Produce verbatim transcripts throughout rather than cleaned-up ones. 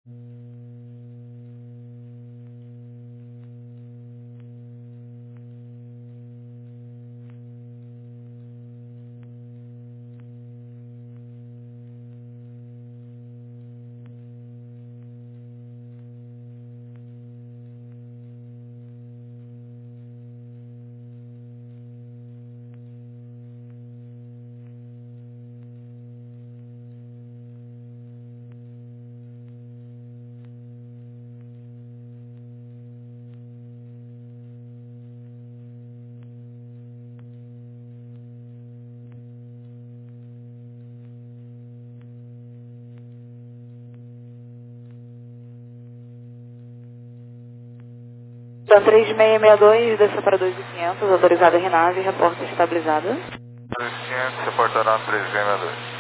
Então, três seis seis dois, desça para dois mil e quinhentos, autorizada a RNAV, reporta estabilizada. dois mil e quinhentos, reportará três seis seis dois.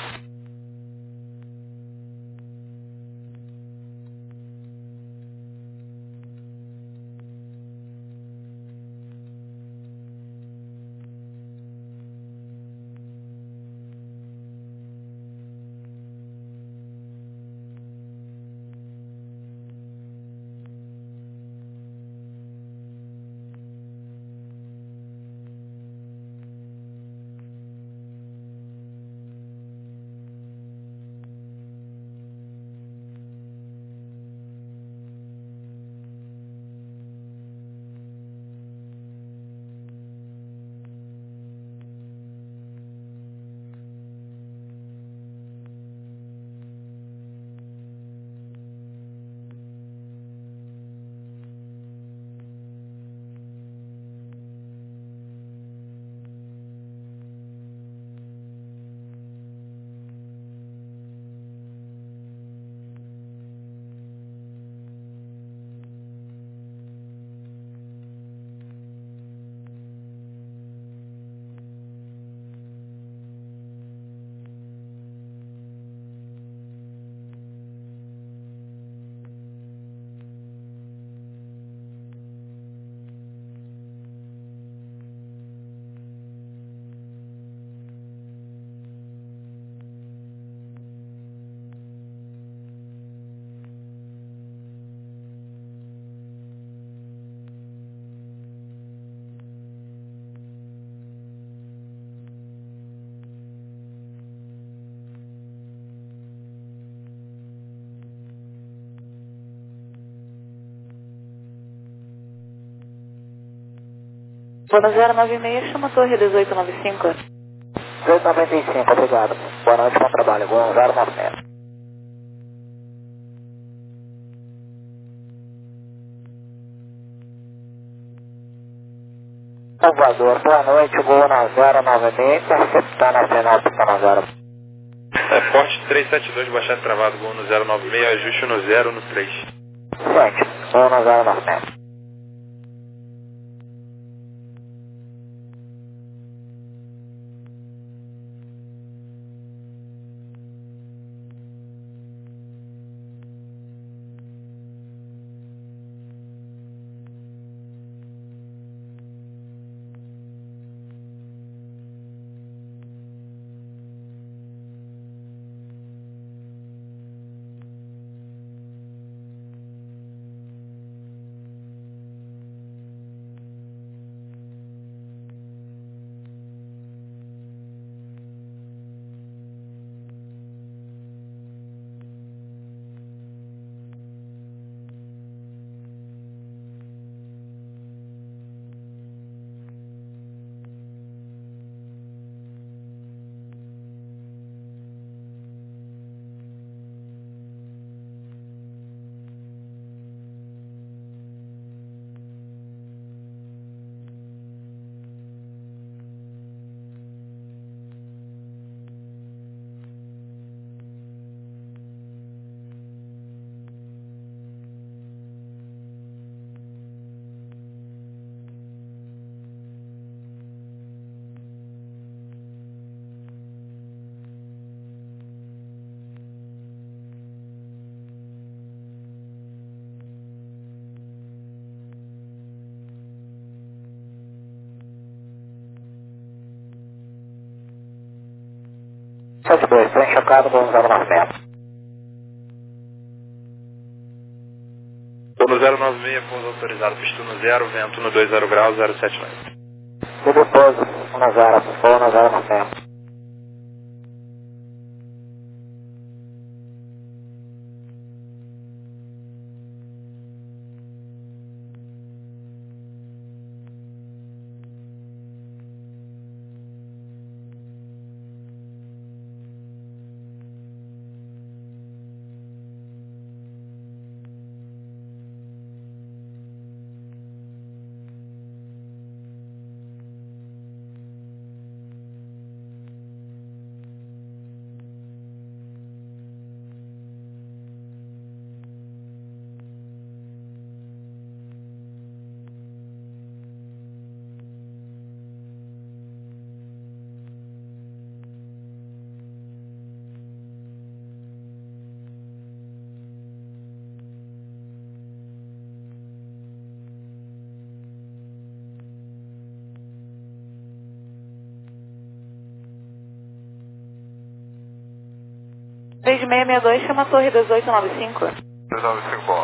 Boa zero nove seis, chama a torre dezoito noventa e cinco. dezoito noventa e cinco, obrigado. Boa noite, bom trabalho. Boa zero nove seis. Salvador, boa noite, Gol na zero nove seis, interceptando a final do Pana zero. É Forte três sete dois, baixado travado, Gol no zero nove seis, ajuste no zero no três. sete, Gol na zero nove seis. sete dois, trem chocado, Gol zero nove seis. no zero nove seis, pouso autorizado, pista no zero, vento no dois zero graus, zero sete nove. Tudo pouso, um zero, voo no zero nove seis. três seis seis dois, chama a torre dezoito noventa e cinco. dois nove cinco, boa.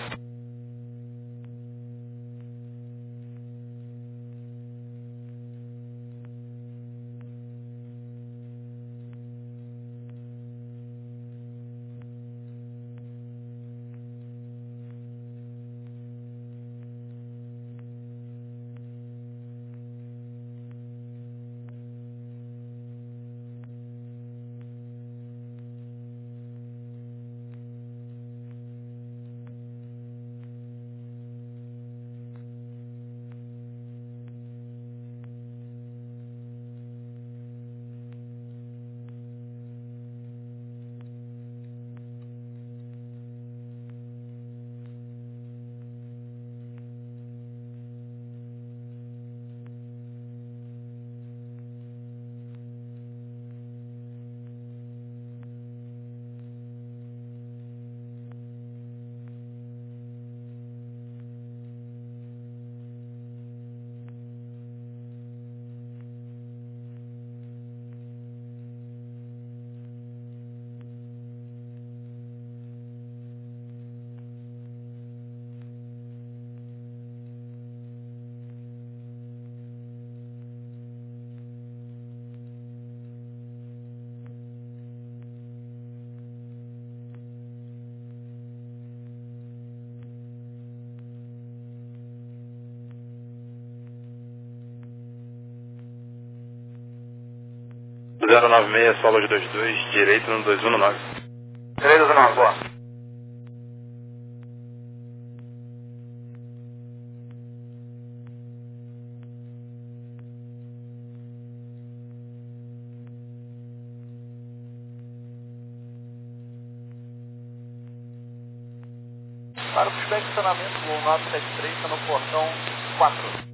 zero nove seis, solo de dois dois, direito no dois um nove. Direito do nove, boa. Para o inspecionamento, o nove sete três está no portão quatro.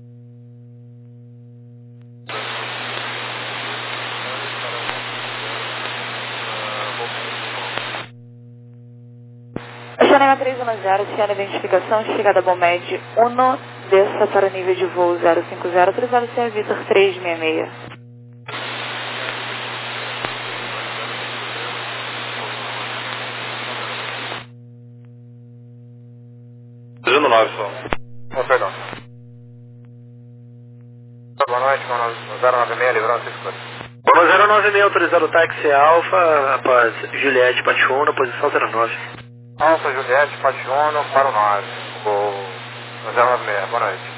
Janema três um zero, Tiana identificação, chegada Bomed um, desça para o nível de voo zero cinco zero, autorizado ser Vitor três seis seis. dois um nove só. Oh, perdão. Boa noite, zero nove seis, livrão Cisco. Boa zero nove seis, autorizado táxi Alfa, rapaz, Juliette, Pationa, posição zero nove. Alfa, Juliette, Pationa, para o nove. O zero nove seis, boa noite.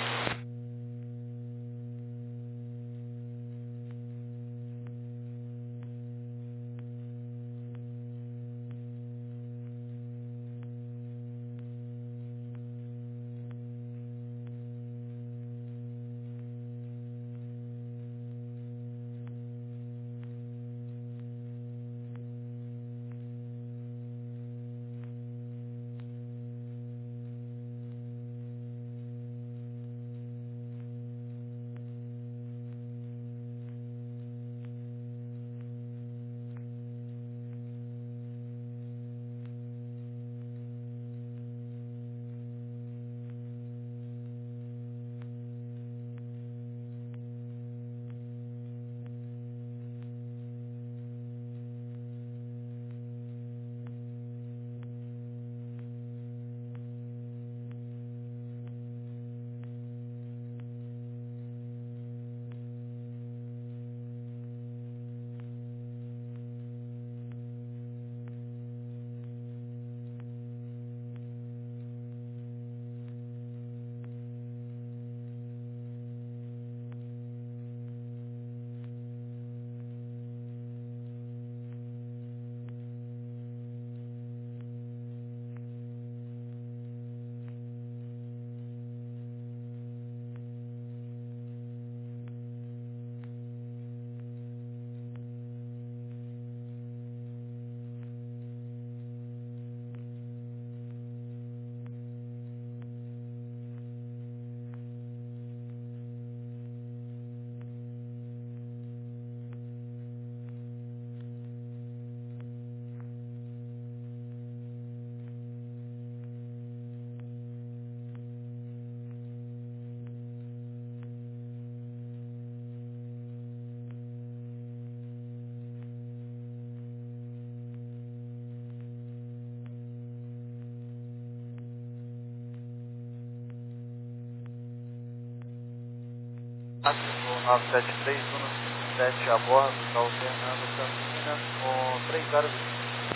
nove sete três, um cinco sete a bordo, está o Fernando Campinas com três horas e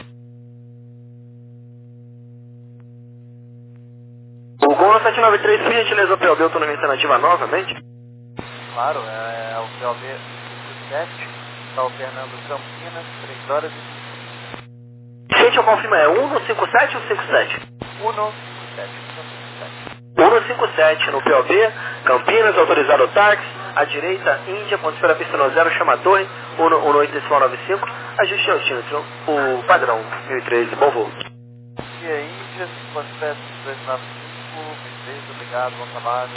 O Gol sete nove três, por gentileza, P O B, autonomia alternativa novamente? Claro, é, é o P O B sete, está o Fernando Campinas, três horas e Gente, eu confirmo, é um cinco sete ou cinco sete? um cinco sete. um cinco sete no P O B, Campinas, autorizado o táxi, à direita, Índia, ponto para pista no zero, chama a torre, um oito decimal nove cinco, ajuste altímetro, o padrão mil e treze, bom voo. E a Índia, cinco sete dois nove cinco, mil e treze, obrigado, bom trabalho.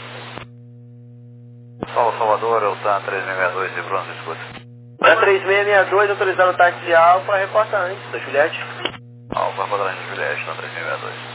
Paulo Salvador, eu tá três seis seis dois de Bronze, escuta. Na três seis seis dois, autorizado o táxi Alfa, reporta antes da Juliette. Alfa, quadrante de Juliette, na três seis seis dois.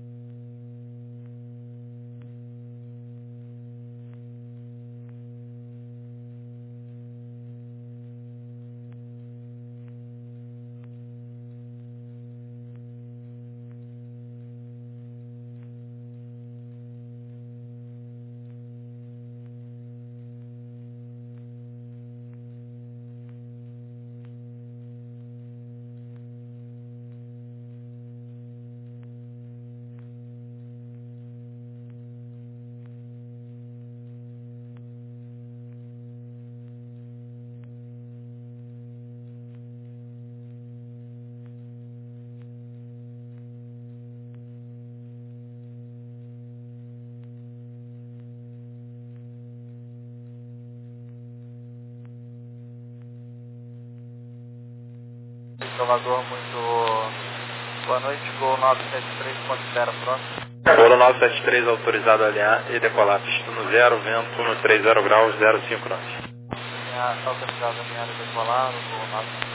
Salvador, muito boa noite, Gol nove sete três, ponto zero, pronto. Gol nove sete três, autorizado a alinhar e decolar, pista no zero, vento no trinta graus, zero cinco nove. Autorizado a alinhar e decolar, Gol nove.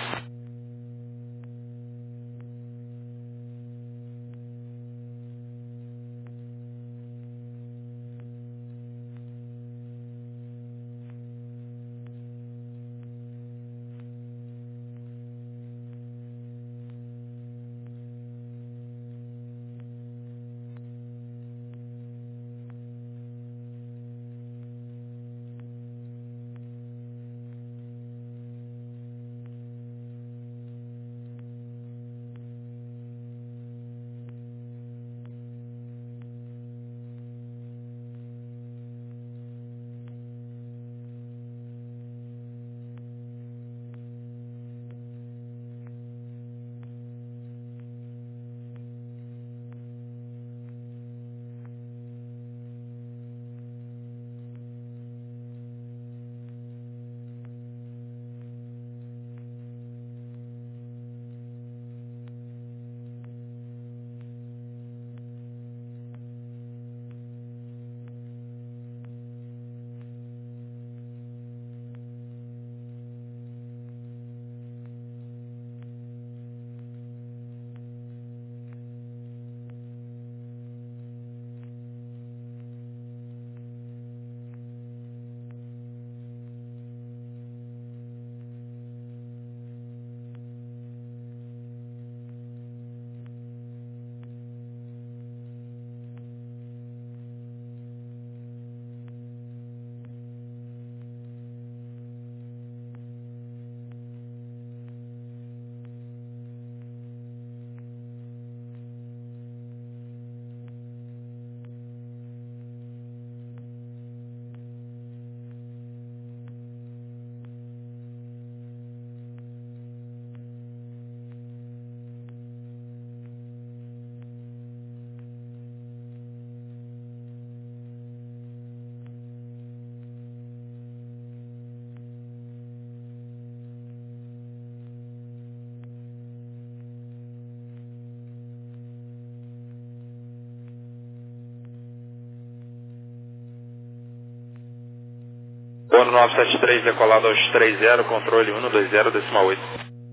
Gol nove sete três, decolado aos três zero, controle um dois zero, decimal oito.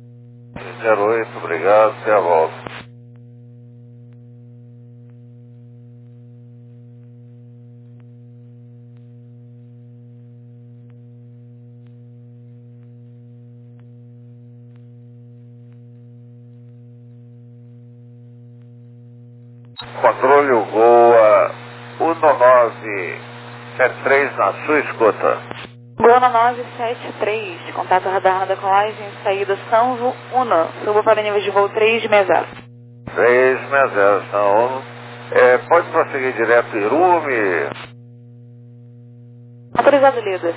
zero oito, obrigado, até a volta. Controle o Gol um nove sete três na sua escuta. Gol nove sete três, contato radar na decolagem, saída Sanvo Uno, suba para nível de voo três seis zero. três seis zero, São é, pode prosseguir direto Irume. Autorizado, líder.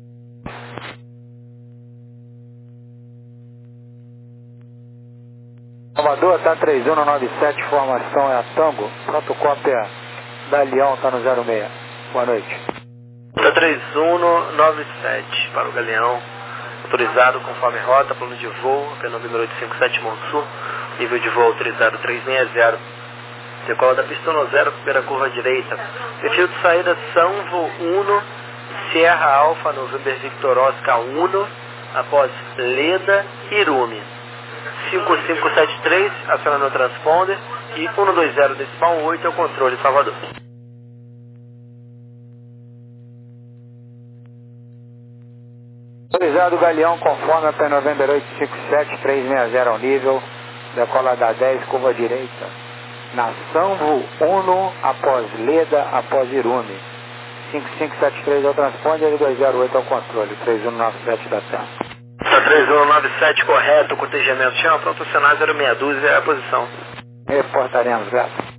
Salvador, tá três um nove sete, formação é a Tango, protocópia da Leão, tá no zero seis. Boa noite. Tá três um nove sete para o Galeão, autorizado conforme rota, plano de voo, pelo número oito cinco sete Monsul, nível de voo autorizado três seis zero. Decola da pista no zero, primeira curva à direita. Perfil de saída Sanvo Uno, Sierra Alfa, November Victor Oscar Uno, após Leda, Irume. cinco cinco sete três, acionando o transponder, e cento e vinte decimal oito é o controle, Salvador. Autorizado Galeão, conforme a P November oito cinco sete três seis zero ao nível, decola da dez, curva direita. Na Sanvo Uno, após Leda, após Irume. cinco cinco sete três é o transponder e dois zero oito é o controle, três um nove sete da Terra. Tá três um nove sete, correto, cortejamento chão, pronto, acionar zero seis doze é a posição. Reportaremos, graças.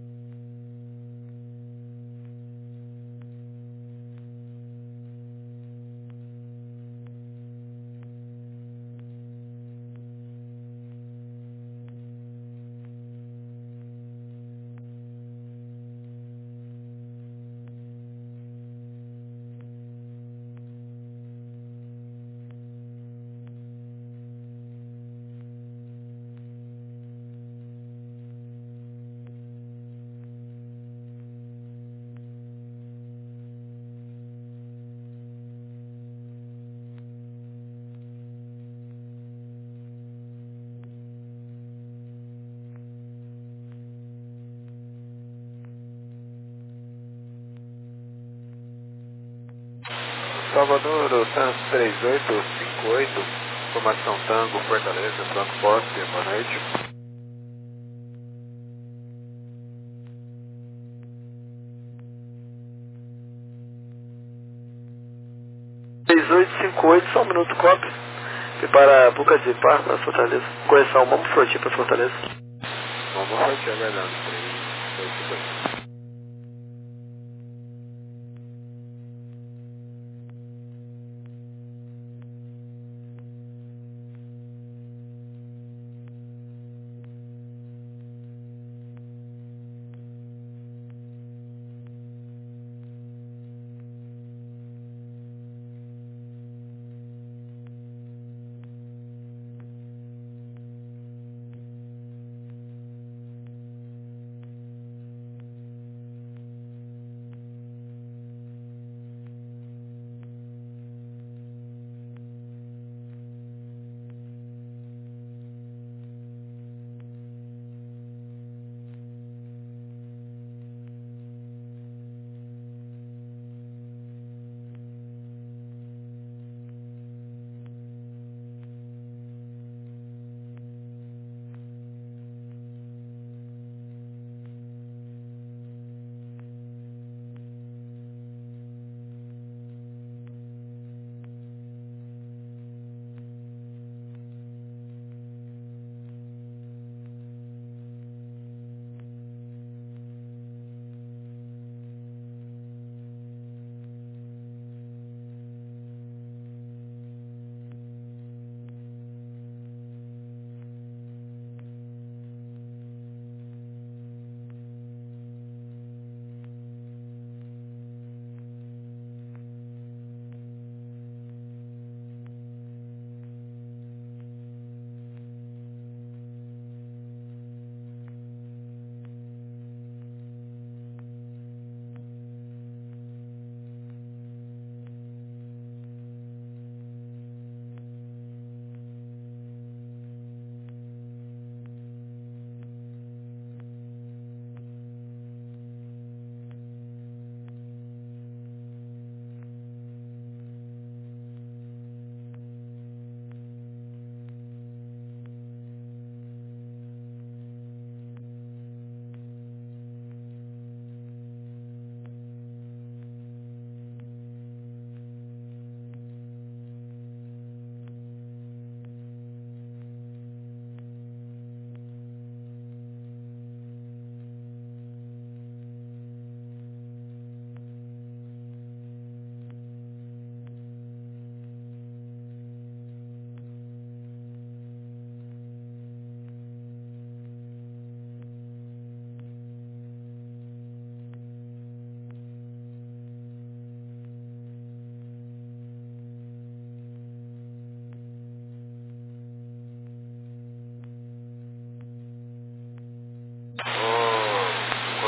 Salvador, Trans três oito cinco oito, formação Tango, Fortaleza, Banco Posse, boa noite. três oito cinco oito, só um minuto, copy. Prepara a Buca de Par para Fortaleza. Correção, vamos Froti para Fortaleza. Vamos Froti, aguardando, três oito cinco oito.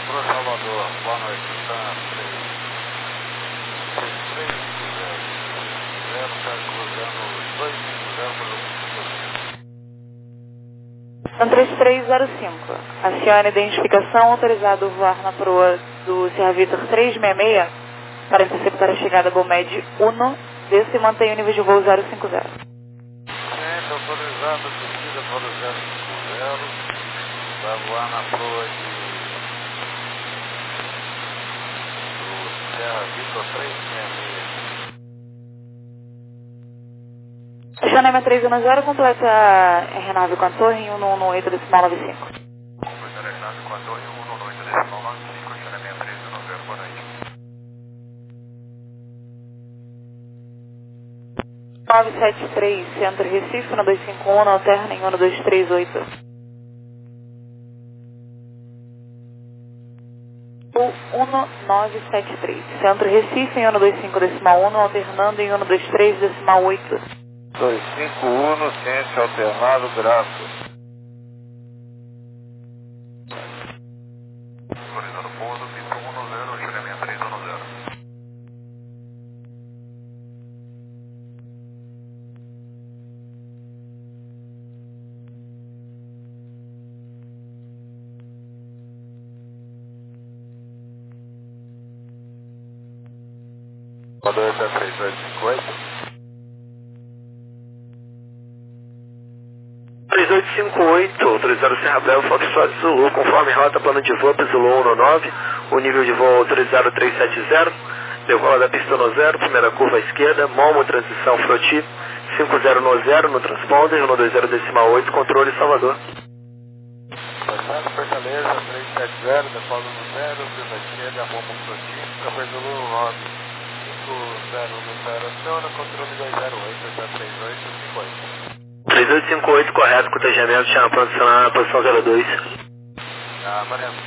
Pro Salvador, boa noite, Sam três três cinco zero, zero, está cruzando dois cinco zero para o Sam três três zero cinco, acione a identificação, autorizado voar na proa do Sierra Victor trezentos e sessenta e seis para interceptar a chegada Bomed uno, desça e mantenha o nível de voo zero cinco zero. Gente, autorizado, descida para o zero cinco zero, vai voar na proa de do Sierra Victor trezentos e sessenta e seis. Acionamento trezentos e dez, completa a R nove com a torre em cento e dezenove decimal noventa e cinco. Completa R nove com a torre cento e dezenove decimal noventa e cinco, acionamento trezentos e dez, boa noite. nove sete três, Centro Recife, cento e duzentos e cinquenta e um, alterna em cento duzentos e trinta e oito. O cento nove sete três, Centro Recife, em cento duzentos e cinco decimal um, alternando em cento duzentos e três decimal oito. dois cinco um, ciência alternado, gráfico. Autorizado pouso, pista um zero, acionamento trezentos e dez. Rodou essa três oito cinco oito. três oito cinco oito, autorizado Serra Bravo, Foxtrot Zulu, conforme rota, plano de voo, Zulu cento e nove, o nível de voo autorizado trezentos e setenta, decola da pista no zero, primeira curva à esquerda, Malmo, transição Froti, cinco zero no zero, no transponder, cento e vinte decimal oito, controle Salvador. Passado, Fortaleza, trezentos e setenta, decola no zero, curva à esquerda, Malmo, Froti, Café Zulu nove, cinco zero no zero, aciona, controle dois zero oito, três oito cinco oito. três oito cinco oito, correto, cotejamento, chama para adicionar na posição zero dois. Ah, valendo.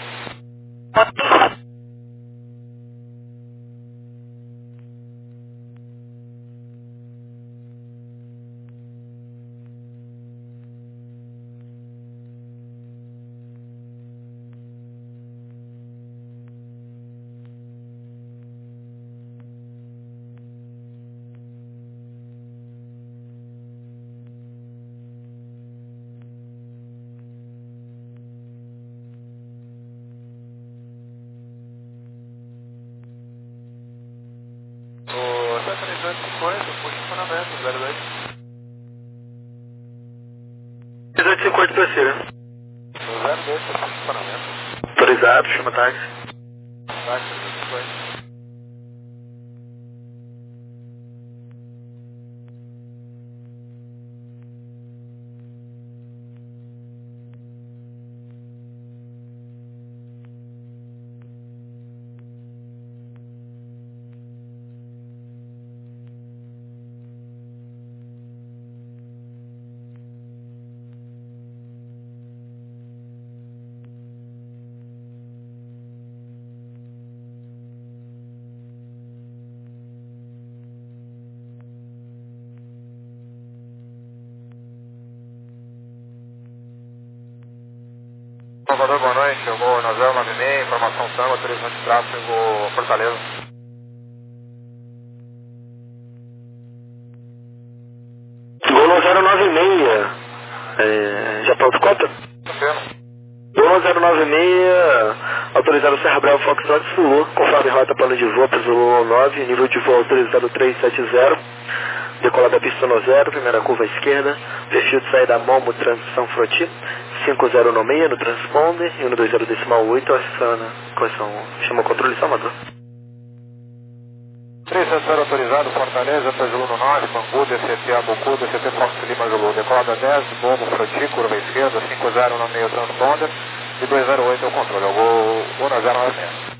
O três oito cinco oito, posicionamento, zero dois. três oito cinco oito, prossiga. O zero dois, posicionamento. Autorizado, chama táxi. Táxi, três oito cinco oito. Salvador, boa noite, eu vou na zero nove seis, informação Tango, autorização de tráfego, Fortaleza. Voo no zero nove seis, é, já pronto cota? Voo no zero nove seis, autorizado Serra Bravo, Foxtrot Zulu, conforme rota, plano de voo, Zulu nove, nível de voo autorizado trezentos e setenta, decola da pista no zero, primeira curva à esquerda, perfil de saída Malmo, transição Froti, cinco zero no seis, no transponder, e cento e vinte decimal oito, aciona, correção, chama o controle Salvador. trezentos e setenta autorizado, Fortaleza, Zulu no nove, Bangu, D C T, Abucu, D C T Fox Lima Zulu, decolada dez, Bombo, Froti, curva esquerda, cinco zero no meio, transponder, e dois zero oito é o controle, eu vou vou na zero nove seis.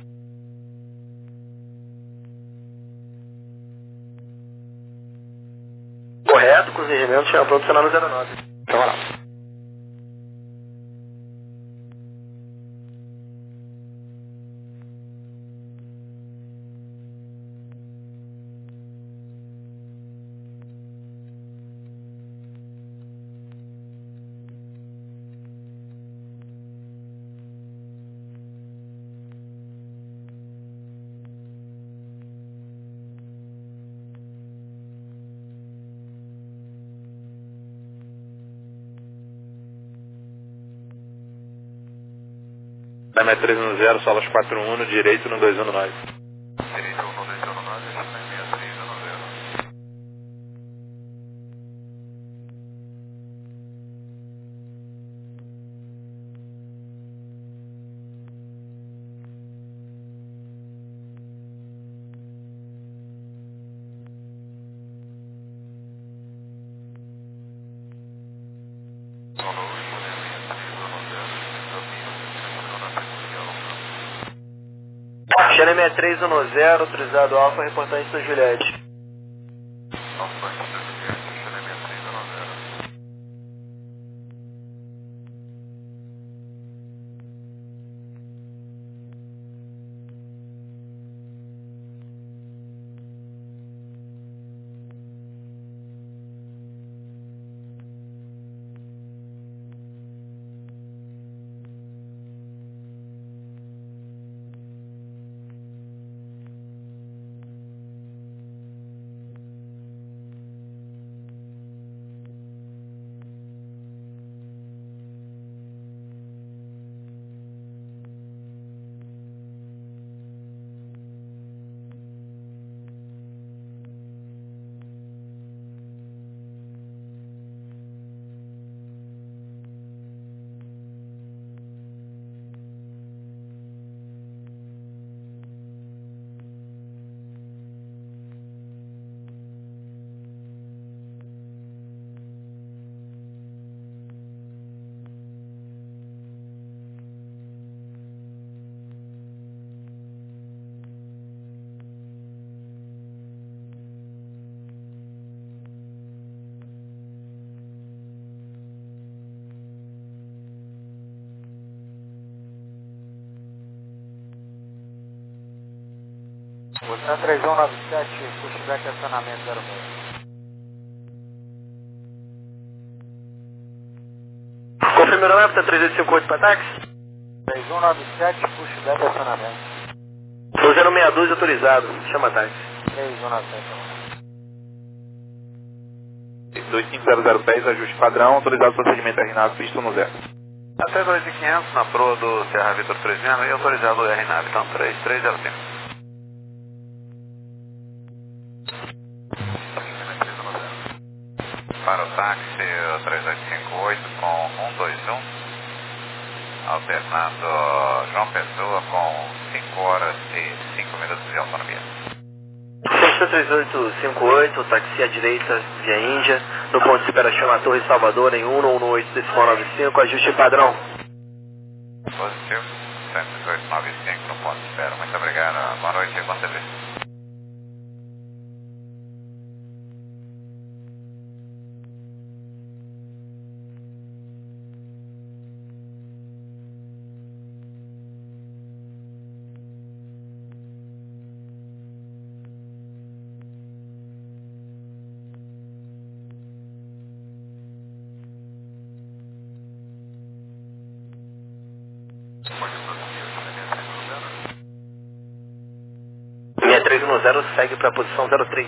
Correto, com os regimentos, chama pronto, sinal no zero nove. Chama lá. Da M três um zero, solas quatro um, direito no dois um nove. Direito no dois um nove, China três um zero. China sessenta e três um zero, autorizado Alfa, reportagem da Juliette. Você três um nove sete, pushback acionamento zero seis. Confirmando a meta três oito cinco oito para táxi. três um nove sete, pushback acionamento. Sou zero seis dois autorizado, chama táxi. três um nove sete. dois cinco zero zero dez, ajuste padrão, autorizado procedimento R NAV, visto no zero. Até dois mil e quinhentos na proa do Serra Vitor três seis e autorizado o R NAV, então três três zero cinco. Para o táxi três oito cinco oito com um dois um, alternando João Pessoa com cinco horas e cinco minutos de autonomia. Sexta três oito cinco oito, táxi à direita, via Índia, no ponto de espera chama Torre Salvador em um um oito decimal nove cinco, ajuste padrão. Positivo, cento e dezoito nove cinco no ponto de espera. Muito obrigado, boa noite e bom serviço. Linha três um zero segue para a posição zero três.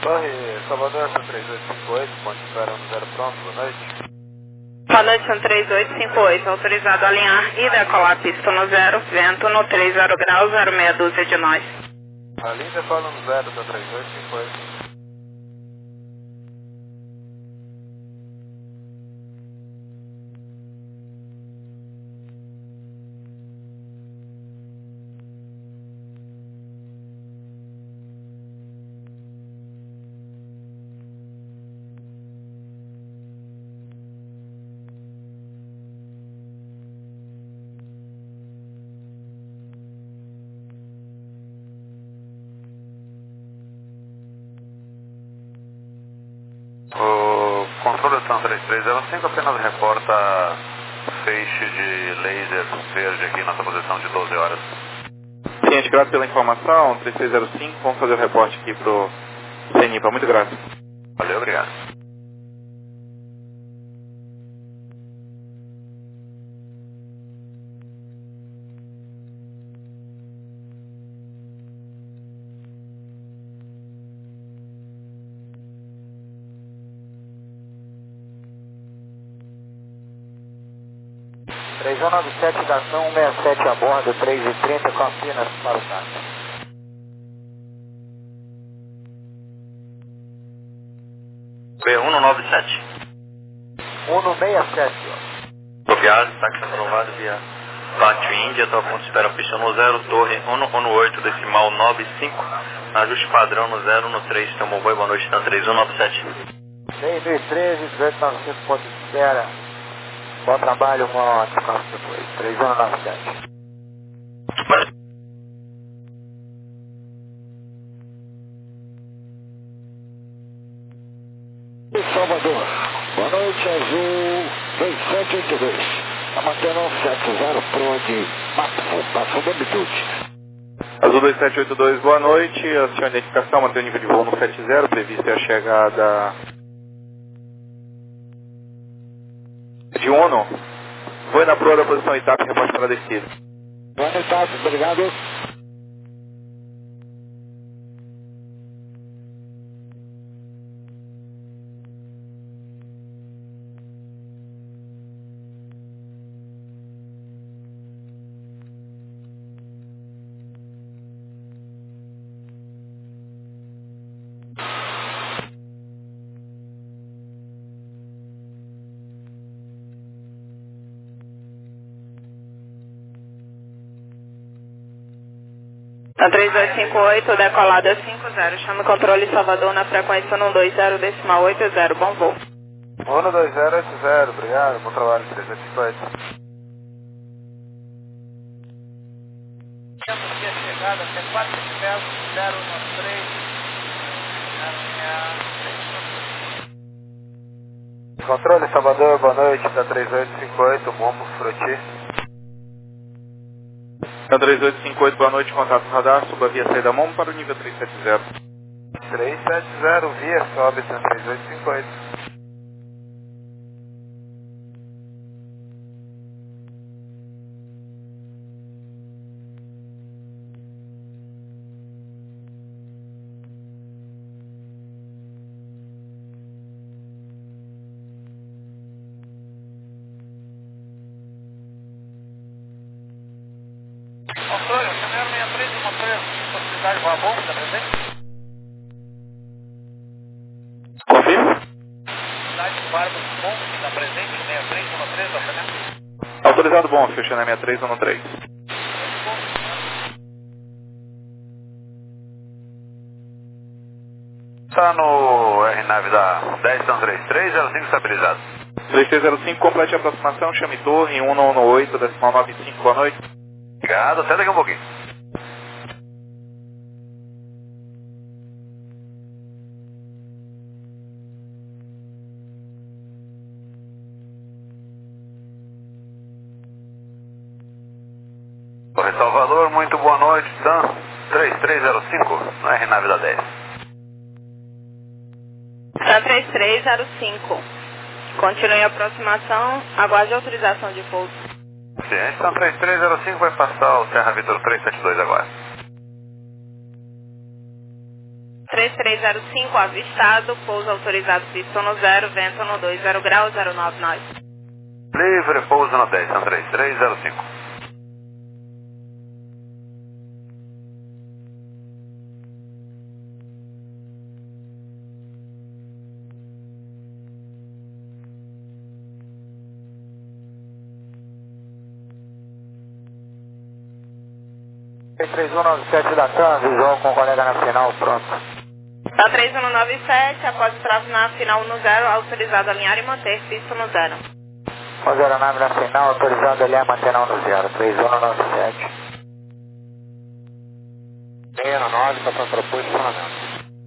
Torre, Salvador, São três oito cinco oito, ponte espera um zero pronto, boa noite. Boa noite, São três oito cinco oito, autorizado a alinhar e decolar pista no zero, vento no trinta graus, zero meia dúzia de nós. A linda fala no zero da três oito cinco oito. O controle São três três zero cinco apenas reporta feixe de laser verde aqui na nossa posição de doze horas. Ciente, grato pela informação, três três zero cinco, vamos fazer o reporte aqui pro CENIPA, muito grato. Valeu, obrigado. três um nove sete da ação, um seis sete a bordo, três e trinta, Campinas para o táxi. B um nove sete. um seis sete. Copiado, táxi aprovado via Pátio Índia, atual ponto de espera pista no zero, torre um um oito, decimal nove cinco, ajuste padrão no zero um três, tomou boi, boa noite, São três um nove sete. seis mil e treze, dezoito nove cinco, ponto de espera. Bom trabalho, uma hora depois. três um nove sete. Salvador, boa noite, Azul dois sete oito dois. Está mantendo um sete zero pro de Mato, passou da amplitude. Azul dois sete oito dois, boa noite, a sua identificação, mantém o nível de voo no sete zero, prevista a chegada de Uno. Foi na proa da posição I T A P, reporte para a descida. Boa noite, obrigado. São três dois cinco oito, decolada cinco zero, chama o controle Salvador na frequência um dois zero, decimal oito zero, bom voo. um dois zero oito zero, obrigado, bom trabalho, três oito cinco oito. Chegada, C quatro zero um três. Controle Salvador, boa noite, da três oito cinco oito, Momo Froti. São três oito cinco oito, boa noite, contato radar, suba via saída Momo para o nível três sete zero. três sete zero, via, sobe, São três oito cinco oito. Controle, o caminhão sessenta e três, uma possibilidade de voar bom, está presente? Confirma? Possibilidade de voar bom, está presente, sessenta e três, uma três, está presente? Autorizado bom, fechando na sessenta e três um três. Está no R nave da dez, São três três zero cinco estabilizado. três três zero cinco, complete a aproximação, chame torre um um oito, decimal nove cinco, boa noite. Obrigado, até daqui um pouquinho. Torre Salvador, muito boa noite, São três três zero cinco, no R nave da dez. São três três zero cinco. Continue a aproximação, aguarde a autorização de voo. Ciente, São três três zero cinco vai passar o Serra Vitor três sete dois agora. três três zero cinco, avistado, pouso autorizado, pista no zero, vento no dois zero graus, zero nove nove. Livre, pouso no dez, são três três zero cinco. três um nove sete da TAM, visual com o colega na final, pronto. Tá três um nove sete, após o tráfego na final no zero, autorizado a alinhar e manter pista no zero. Com a aeronave na final, autorizado a alinhar e manter no zero, três um nove sete. seis nove, para propor posicionamento.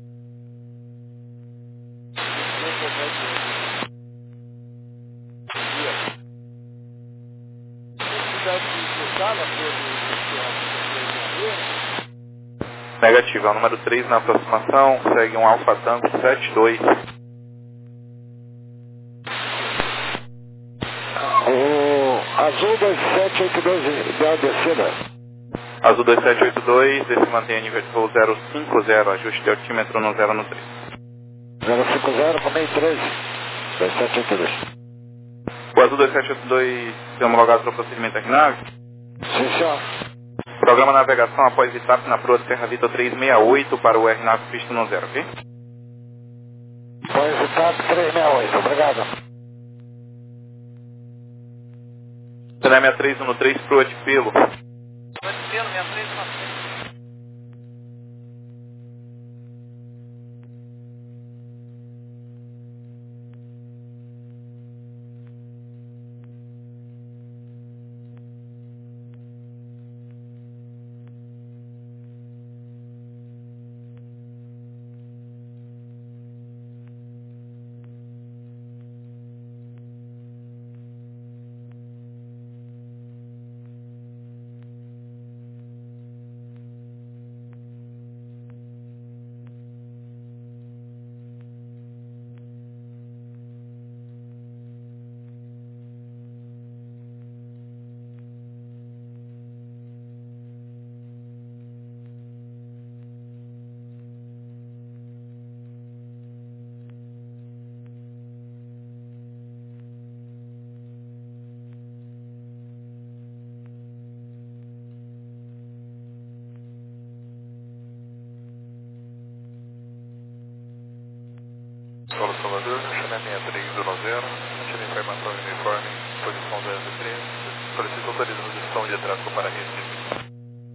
Negativo, é o número três na aproximação, segue um Alfa Tango sete dois. O Azul dois sete oito dois, ideal descida. Azul dois sete oito dois, esse mantém a nível de voo zero cinco zero, ajuste de altímetro no zero no três. zero cinco zero, com meio treze, dois sete oito dois. O Azul dois sete oito dois tem homologado para o procedimento aqui na nave? Sim, senhor. Programa navegação após etapa na proa de Serra Vitor trezentos e sessenta e oito para o R nove pista no zero, ok? Após etapa trezentos e sessenta e oito, obrigado. Cené sessenta e três um no três, proa de pelo. Proa de pelo, sessenta e três um no três. Paulo Salvador, China sessenta e três um zero, China informação uniforme, posição dez e três, solicito autorização de tráfego para Recife.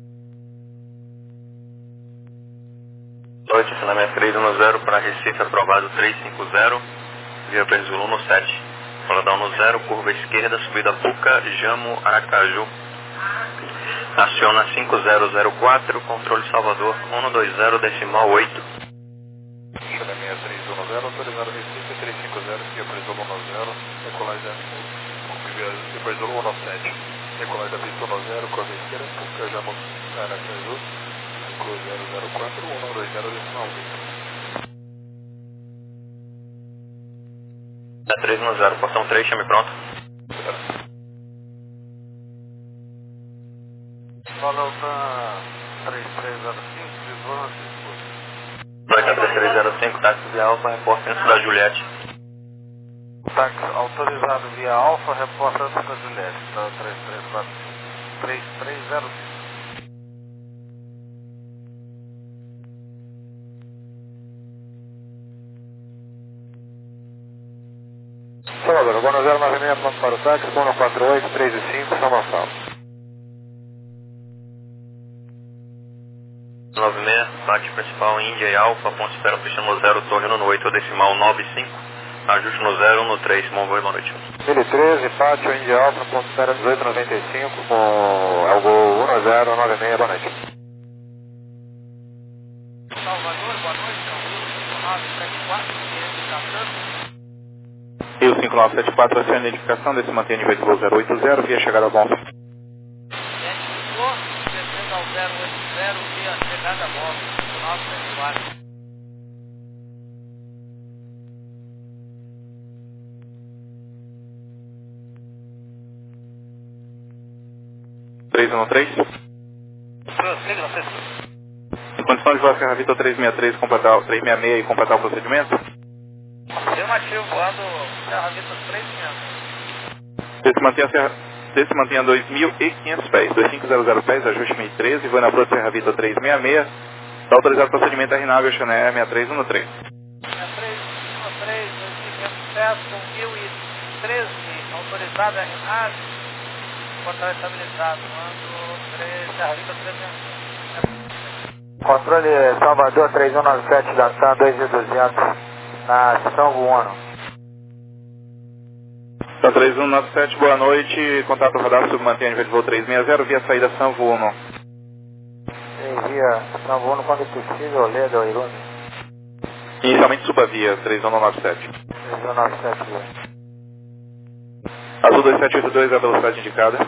Noite, China sessenta e três um zero para Recife, aprovado trezentos e cinquenta, via Brasil no sete. Paladão no zero, curva esquerda, subida Puca, Jamo, Aracaju. Aciona cinco zero zero quatro, controle Salvador, um dois zero, decimal oito. China sessenta e três um zero, autorizado Recife, trezentos e cinquenta, via Brasil um zero, decolagem da Brasil um sete. Decolagem da pista um zero, curva esquerda, Puca, Jamo, Aracaju, cinco zero zero quatro, um dois zero, decimal oito. três um zero, portão três, chame pronto. Falou para três três zero cinco, visual cinco. Noite, três três zero cinco, táxi via Alfa, repórter da Juliette. Táxi autorizado via Alfa, repórter da Juliette, tá três três quatro cinco, três três zero cinco. Salvador, agora zero nove seis, ponto para o táxi, um quatro oito, três e cinco, São Gonçalo. nove seis, táxi principal Índia e Alfa, ponto espera pista no zero, torre no oito, decimal nove cinco, ajuste no zero, no três, bom voo e boa noite. Mil e treze, pátio Índia Alfa, ponto espera dezoito noventa e cinco, com Algo um zero nove seis, boa noite. Salvador, boa noite, cinco nove sete quatro, identificação. Rio cinco nove sete quatro, a sua identificação desse mantém nível de voo zero oito zero, via chegada ao bom. Identificou, descendo ao zero oito zero, via chegada a bordo, cinco nove sete quatro. três um três? Prossiga, não sei se... Condição de voar Serra Vitor trezentos e sessenta e três, completar, trezentos e sessenta e seis e completar o procedimento? Afirmativo, voando Serra Vitor trezentos e sessenta. Você se mantém a Serra... Você se mantém a dois mil e quinhentos pés, dois mil quinhentos pés, ajuste mil e treze, voo na Proa Serra Vitor trezentos e sessenta e seis, está autorizado o procedimento R nave Ocean Air sessenta e três treze. sessenta e três treze, dois mil e quinhentos pés, com mil e treze, autorizado R nave, portal estabilizado, voando Serra Vitor trezentos e sessenta. Controle Salvador três um nove sete da TAM dois mil e duzentos na Sanvo Uno. Tá três um nove sete, boa noite, contato radar submantém a nível de voo trezentos e sessenta, via saída Sanvo Uno. E via Sanvo Uno quando possível, Leda ou Irune. Inicialmente suba via três um nove sete. três um nove sete, Leda. Azul dois sete oito dois é a velocidade indicada.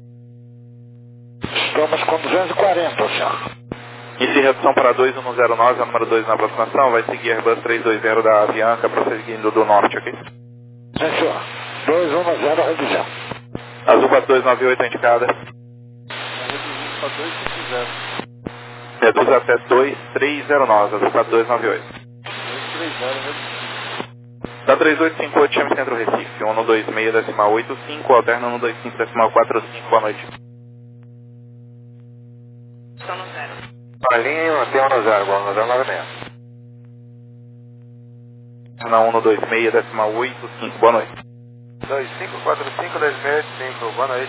Estamos com duzentos e quarenta, senhor. Inicie redução para dois um zero nove, é o número dois na aproximação, vai seguir Airbus trezentos e vinte da Avianca, prosseguindo do norte, ok? Sim, senhor. dois um zero, revisão. Azul quatro dois nove oito indicada. Reduzindo para dois cinco zero. Reduz até dois três zero nove, Azul quatro dois nove oito. dois três zero, reduzindo. Da três oito cinco oito, chame Centro Recife, um dois seis decimal oito cinco, alterna um dois cinco decimal quatro cinco, boa noite. Estou no zero. A linha mantém um zero, igual no zero nove seis. Na um dois seis decimal oito cinco, boa noite. dois cinco quatro cinco, dois seis oito cinco, boa noite.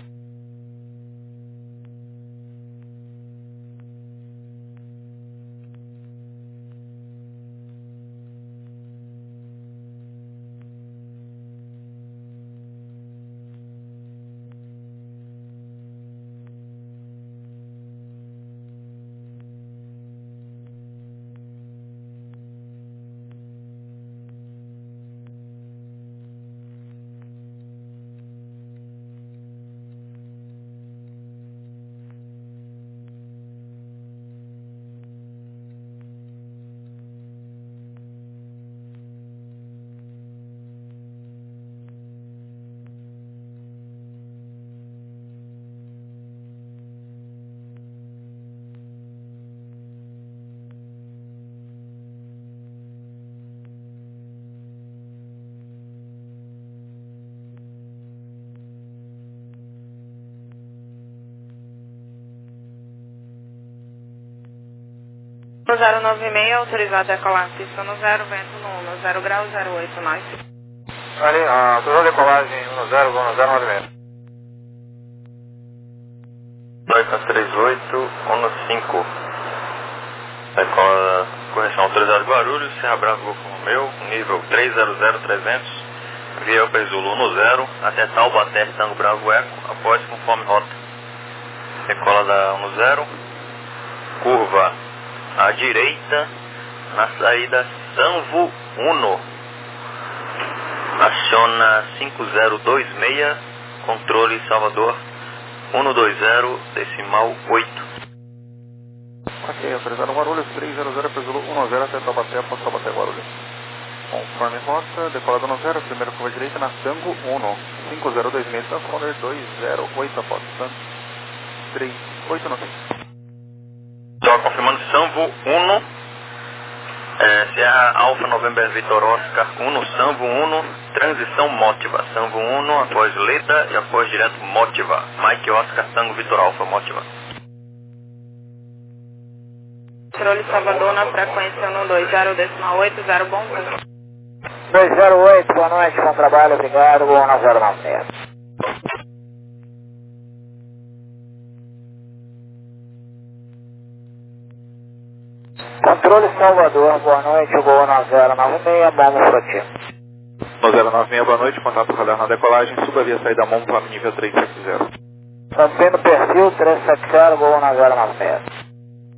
zero nove seis, autorizado a decolar, pista no zero, vento no um, zero grau, zero oito, nós. Ali, a autorizado a decolagem um zero, um zero nove seis. dois três oito, um cinco. Decola, correção autorizada Guarulhos, Serra Branca, Golfo Romeu, nível três zero zero trezentos, via Upper Zulu no zero, até Taubaté, Tango Bravo Eco, após conforme rota. Decola da um zero, curva à direita, na saída Sanvo Uno. Aciona cinco zero dois seis, controle Salvador um dois zero decimal oito. Ok, autorizado Guarulhos, três zero zero, Zulu um zero até Taubaté, após Taubaté Guarulhos. Conforme rota, decolado no zero, primeira curva direita na Tango Uno, cinco zero dois seis, transponder dois zero oito, após Santos, três oito nove. Só confirmando Sanvo Uno, é, Serra Alfa November Vitor Oscar Uno, Sanvo Uno, transição Motiva, Sanvo Uno, após Leda e após direto Motiva, Mike Oscar Tango Vitor Alfa, Motiva. Controle Salvador na frequência um dois zero decimal oito, zero, bom voo. dois zero oito, boa noite, bom trabalho, obrigado, um zero nove seis. Controle Salvador, boa noite, Gol nove zero nove seis, bomba Frotino. nove zero nove seis, boa noite, contato radar na decolagem, suba via saída Momo para o nível trezentos e setenta. Mantendo perfil trezentos e setenta, Gol nove zero nove seis.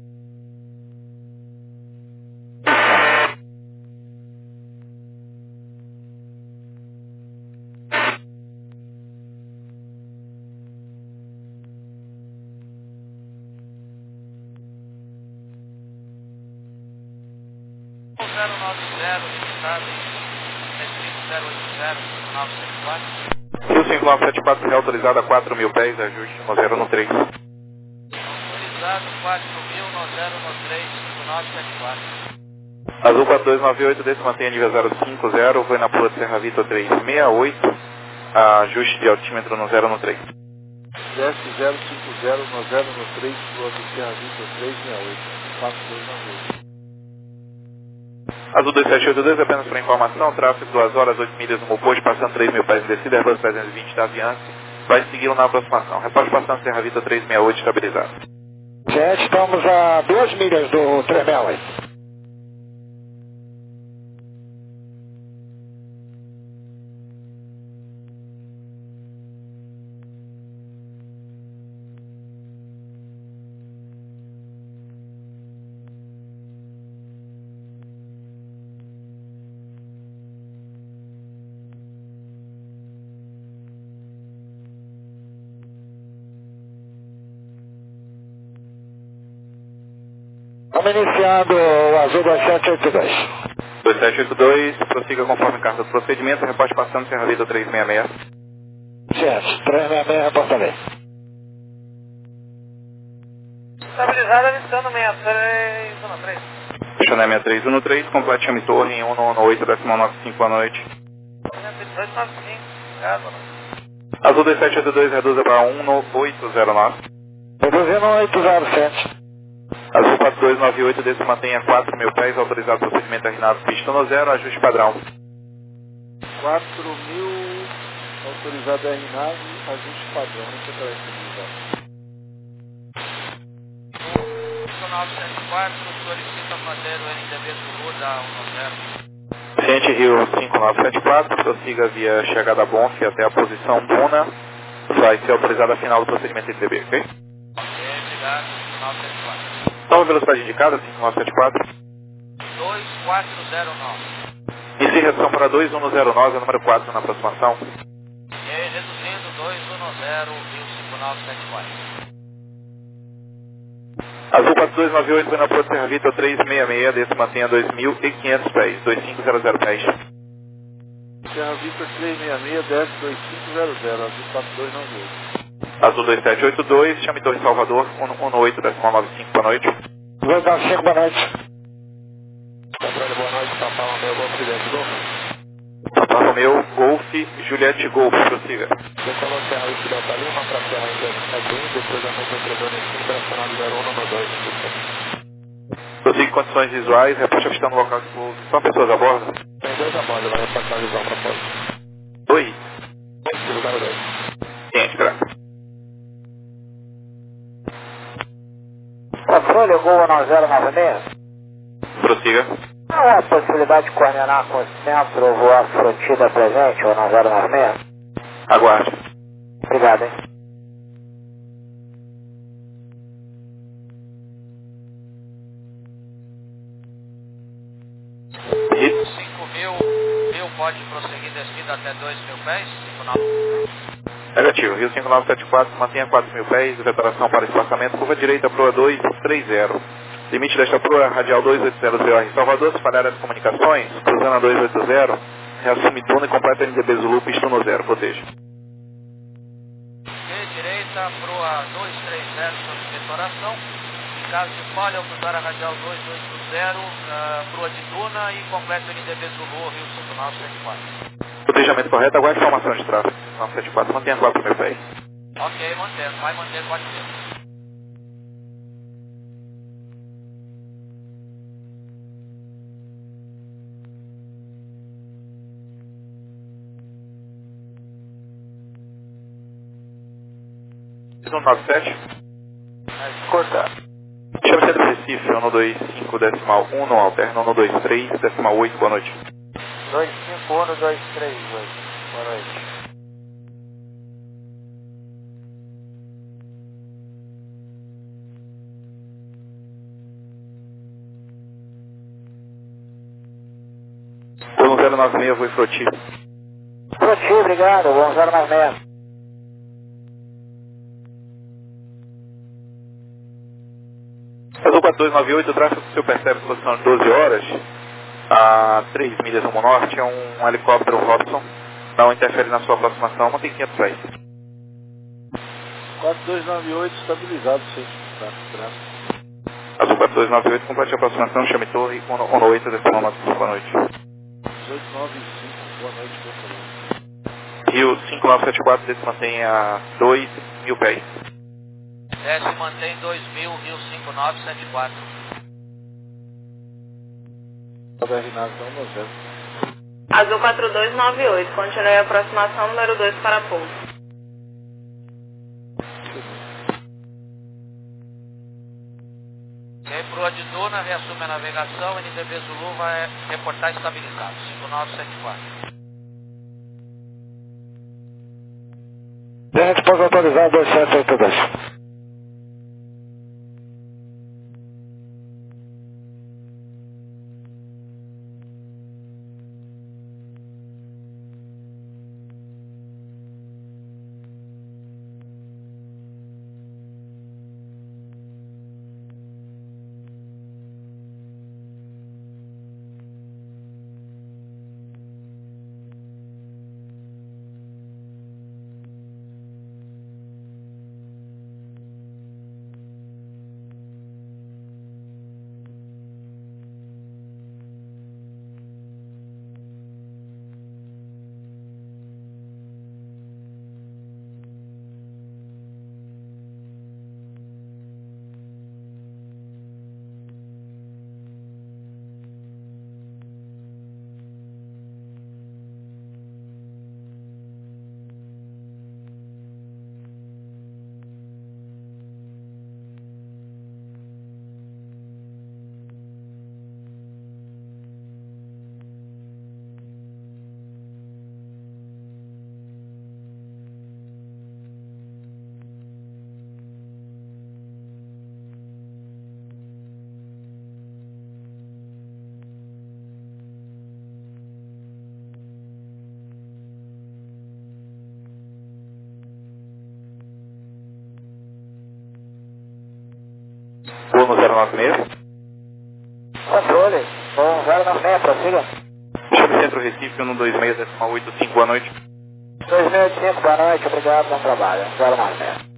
zero nove zero, estado zero oito zero, nove sete quatro. Rio cinco nove sete quatro, reautorizado a quatro mil pés, ajuste no zero no três. Autorizado quatro mil no zero no três cinco nove sete quatro. Azul quatro dois nove oito, desse mantém a nível zero cinco zero, foi na Pula de Serra Vitor três seis oito, ajuste de altímetro no zero no três. Desce zero cinco zero no zero no três, Pula de Serra Vitor três seis oito, quatro dois nove oito. Azul dois sete oito dois, apenas para informação, tráfego duas horas, oito milhas no Moposto, passando três mil pés em descida, Airbus trezentos e vinte da Avianca, vai segui-lo na aproximação. Repórter passando Serra Vitor três seis oito, estabilizado. Sete, estamos a duas milhas do três seis oito. Estamos iniciando o Azul dois sete oito dois. dois sete oito dois, prossiga conforme carta do procedimento, repórter passando Serra Vitor três seis seis. Certo, três seis seis, reporta Estabilizado, avistando sessenta e três um três. Chanel sessenta e três um três, complete chame torre em um um oito, décimo nove cinco, boa noite. dois nove cinco, obrigado, boa noite. Azul dois sete oito dois, reduza para um oito zero nove. Reduzindo oito zero sete. Azul quatro dois nove oito, desse mantenha quatro mil pés, autorizado procedimento arrinado, pista no zero, ajuste padrão. quatro mil, autorizado R nave, ajuste padrão, não sei qual é esse nível. cinco nove sete quatro, solicita manter o N D B Zulu da um zero. Ciente Rio cinco nove sete quatro, prossiga via chegada Bonf até a posição Duna, vai ser autorizada a final do procedimento N D B, ok? Ok, obrigado, cinco nove sete quatro. Nova velocidade indicada, cinco nove sete quatro. dois quatro zero nove. Inicie redução para dois um zero nove, número quatro na aproximação. E reduzindo dois um zero, cinco nove sete quatro. Azul quatro dois nove oito, foi na Porto Serra Vitor três seis seis, desse mantenha dois mil e quinhentos pés, dois cinco zero zero pés. Serra Vitor três seis seis, desce dois cinco zero zero, Azul quatro dois nove oito. Azul dois sete oito dois, chame Torre Salvador, um um oito, décimo nove cinco, boa noite. dois nove cinco, boa noite. Controle, boa noite, Papa Romeu, Golf, Juliette Golf. Papa Romeu, Golf, Juliette Golf, prossiga. Decolou Serra Vitor Delta Lima para Serra Vitor Edwin, depois a mesma entregou nesse internacional zero um número dois. Prossiga condições visuais, reporte avistando no local de pouso. São pessoas a bordo? Tem dois a bordo, vai reportar a visão para pouso. Oi. Lugar dois. Ciente, graças. Controle, Gol um zero nove seis. Prossiga. Há uma possibilidade de coordenar com o centro ou voar frotida presente, ou um zero nove seis? Aguarde. Obrigado, hein? cinco mil, mil pode prosseguir descida até dois mil pés, cinco nove. Negativo, Rio cinco nove sete quatro, mantenha quatro mil pés, vetoração para espaçamento, curva direita, proa dois três zero. Limite desta proa, radial dois oito zero zero em Salvador, se falhar as comunicações, cruzando a dois oito zero, reassume Duna e completa N D B Zulu, pista no zero, proteja. E direita, proa dois três zero, sobre vetoração. Em caso de falha, cruzar a radial dois oito zero, uh, proa de Duna e completa N D B Zulu, Rio cinco nove sete quatro. Protejamento correto, aguarde informação de tráfego. nove sete quatro, mantenha quatro mil pés. Ok, mantendo, vai manter quatro mil. um nove sete. Cortar. Chama Centro Recife, um dois cinco decimal um, no alterno um dois três decimal oito, boa noite. dois cinco um dois três oito, boa noite. um zero nove seis, vou Froti. Froti, obrigado, um zero nove seis. Azul quatro dois nove oito, o tráfego que o senhor percebe posição de doze horas, a três milhas rumo norte, é um helicóptero Robson, não interfere na sua aproximação, mantém quinhentos pés. quatro dois nove oito, estabilizado, sim. Tá, Azul quatro dois nove oito, complete a aproximação, chame torre, um oito, decimal nove cinco, boa noite. dezoito nove cinco, boa noite, Porto Rio cinco nove sete quatro, desce mantém a dois mil pés. Desce mantém dois mil, Rio cinco nove sete quatro. R nove, um zero. Azul quatro dois nove oito, continue a aproximação número dois para pouso. E aí, proa de Duna, reassume a navegação, N D B Zulu vai reportar estabilizado, cinco nove sete quatro. Dentro, pouso autorizado, dois sete oito dois. Voo no zero nove seis. Controle, bom, zero nove seis, prossiga. Chame Centro Recife, um dois seis, decimal oito cinco, boa noite. dois mil e oitocentos, boa noite, obrigado, bom trabalho. zero nove seis.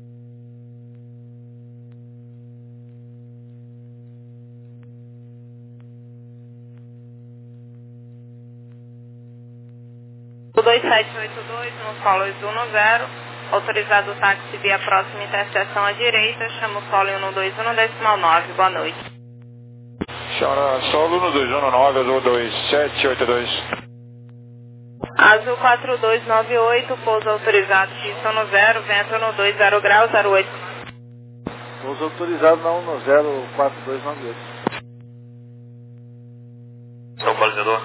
dois sete oito dois, no solo um zero, autorizado o táxi via próxima interseção à direita, chama o solo um dois um, decimal nove, boa noite. Chama solo um dois um nove, azul dois sete oito dois. Azul quatro dois nove oito, pouso autorizado, pista no zero, vento no dois zero graus, zero oito. Pouso autorizado na um zero quatro dois nove oito. São balizador.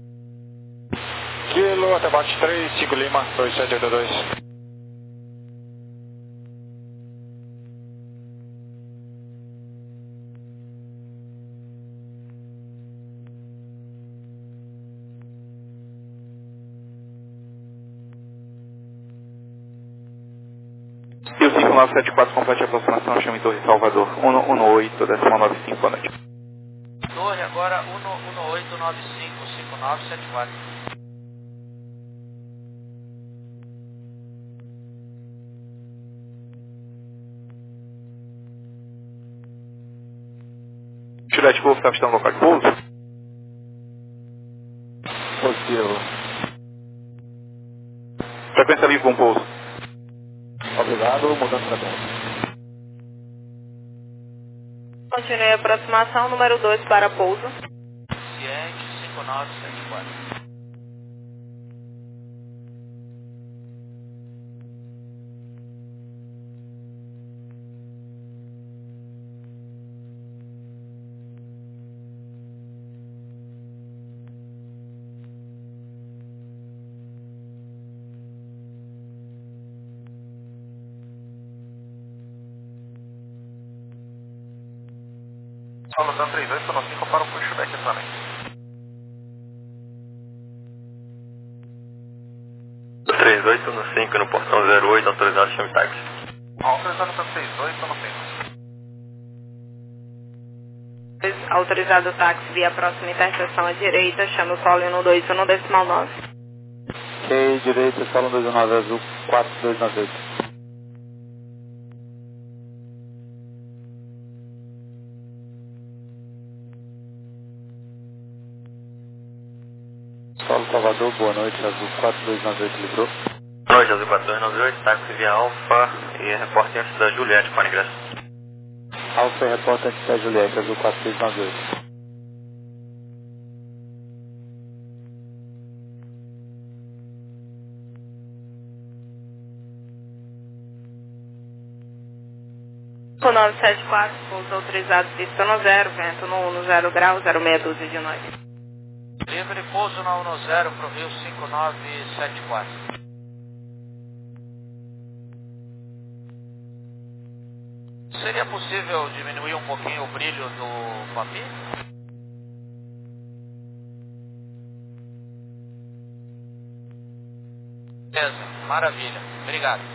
Kilo, até bate três, cinco Lima, dois sete oito dois. Rio cinco nove sete quatro, complete a aproximação, chame Torre Salvador, um oito, decimal nove cinco, boa noite. Torre agora um oito nove cinco, cinco nove sete quatro. Juliette Golf, capitão local de pouso. Positivo. Frequência livre com pouso. Obrigado, mudando para dentro. Continue a aproximação, número dois para pouso. Ciente, cinco nove sete quatro. Solo Dan três oito, sono cinco para o pushback também. três oito no cinco no portão zero oito, autorizado chame táxi. Autorizado Dan três oito no cinco. Autorizado o táxi via próxima interseção à direita, chama o solo um dois um, decimal nove. Ok, direita, solo um dois um nove, azul quatro dois nove oito. livrou, boa noite, Azul quatro dois nove oito livrou. Boa noite, Azul quatro dois nove oito, táxi via Alfa e repórter antes da Juliette para ingresso. Alfa e repórter antes da Juliette, Azul quatro dois nove oito. O nove sete quatro, pouso autorizado, pista no zero, vento no um zero grau, zero meia dúzia de noite. Livre, pouso na um zero para o Rio cinco nove sete quatro. Seria possível diminuir um pouquinho o brilho do Papi? Beleza, maravilha. Obrigado.